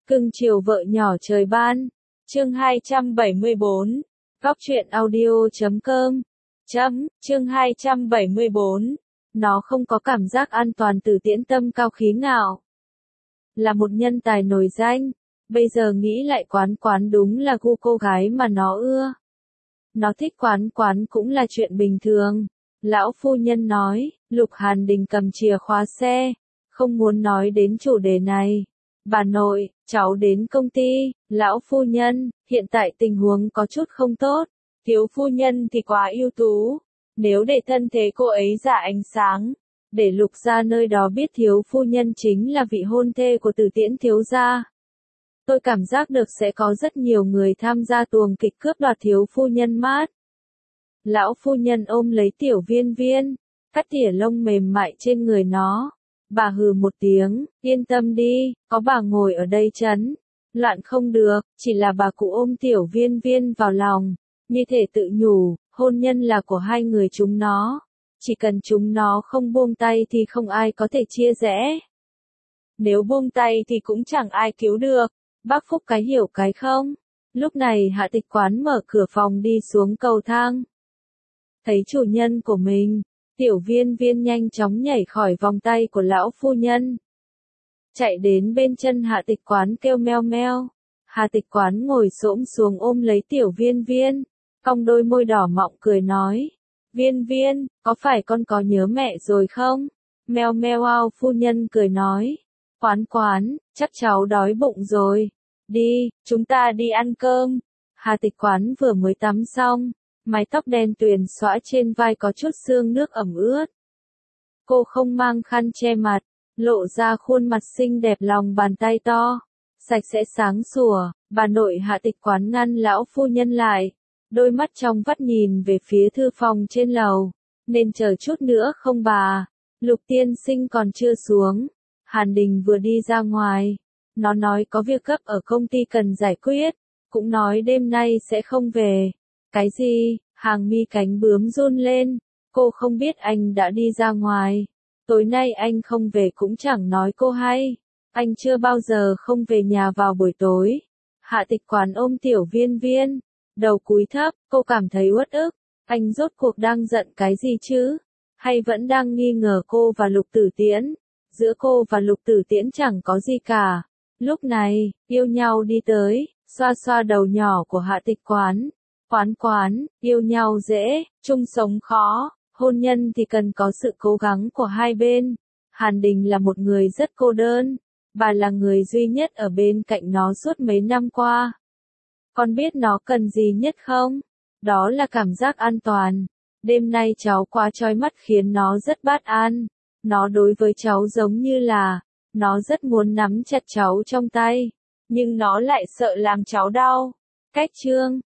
Cưng chiều vợ nhỏ trời ban. Chương 274. Góc truyện audio.com. Chương 274. Nó không có cảm giác an toàn từ Tiễn Tâm cao khí ngạo. Là một nhân tài nổi danh. Bây giờ nghĩ lại Quán Quán đúng là gu cô gái mà nó ưa. Nó thích Quán Quán cũng là chuyện bình thường. Lão phu nhân nói, Lục Hàn Đình cầm chìa khóa xe. Không muốn nói đến chủ đề này. Bà nội, cháu đến công ty. Lão phu nhân, hiện tại tình huống có chút không tốt. Thiếu phu nhân thì quá ưu tú. Nếu để thân thế cô ấy ra ánh sáng, để Lục gia nơi đó biết thiếu phu nhân chính là vị hôn thê của Từ Tiễn thiếu gia, tôi cảm giác được sẽ có rất nhiều người tham gia tuồng kịch cướp đoạt thiếu phu nhân mát. Lão phu nhân ôm lấy Tiểu Viên Viên, cắt tỉa lông mềm mại trên người nó. Bà hừ một tiếng, yên tâm đi, có bà ngồi ở đây chấn. Loạn không được, chỉ là bà cụ ôm Tiểu Viên Viên vào lòng. Như thể tự nhủ, hôn nhân là của hai người chúng nó. Chỉ cần chúng nó không buông tay thì không ai có thể chia rẽ. Nếu buông tay thì cũng chẳng ai cứu được. Bác Phúc cái hiểu cái không? Lúc này Hạ Tịch Quán mở cửa phòng đi xuống cầu thang. Thấy chủ nhân của mình, Tiểu Viên Viên nhanh chóng nhảy khỏi vòng tay của lão phu nhân. Chạy đến bên chân Hạ Tịch Quán kêu meo meo. Hạ Tịch Quán ngồi xổm xuống ôm lấy Tiểu Viên Viên, cong đôi môi đỏ mọng cười nói. Viên Viên, có phải con có nhớ mẹ rồi không? Meo meo ao phu nhân cười nói. Quán Quán, chắc cháu đói bụng rồi. Đi, chúng ta đi ăn cơm. Hà Tịch Quán vừa mới tắm xong, mái tóc đen tuyền xõa trên vai có chút sương nước ẩm ướt. Cô không mang khăn che mặt, lộ ra khuôn mặt xinh đẹp lòng bàn tay to, sạch sẽ sáng sủa. Bà nội Hạ Tịch Quán ngăn lão phu nhân lại, đôi mắt trong vắt nhìn về phía thư phòng trên lầu. Nên chờ chút nữa không bà? Lục tiên sinh còn chưa xuống. Hàn Đình vừa đi ra ngoài. Nó nói có việc gấp ở công ty cần giải quyết. Cũng nói đêm nay sẽ không về. Cái gì? Hàng mi cánh bướm run lên. Cô không biết anh đã đi ra ngoài. Tối nay anh không về cũng chẳng nói cô hay. Anh chưa bao giờ không về nhà vào buổi tối. Hạ Tịch Quán ôm Tiểu Viên Viên, đầu cúi thấp, cô cảm thấy uất ức. Anh rốt cuộc đang giận cái gì chứ? Hay vẫn đang nghi ngờ cô và Lục Tử Tiễn? Giữa cô và Lục Tử Tiễn chẳng có gì cả. Lúc này, yêu nhau đi tới, xoa xoa đầu nhỏ của Hạ Tịch Quán. Quán Quán, yêu nhau dễ, chung sống khó, hôn nhân thì cần có sự cố gắng của hai bên. Hàn Đình là một người rất cô đơn. Bà là người duy nhất ở bên cạnh nó suốt mấy năm qua. Con biết nó cần gì nhất không? Đó là cảm giác an toàn. Đêm nay cháu quá chói mắt khiến nó rất bất an. Nó đối với cháu giống như là, nó rất muốn nắm chặt cháu trong tay, nhưng nó lại sợ làm cháu đau. Cách chương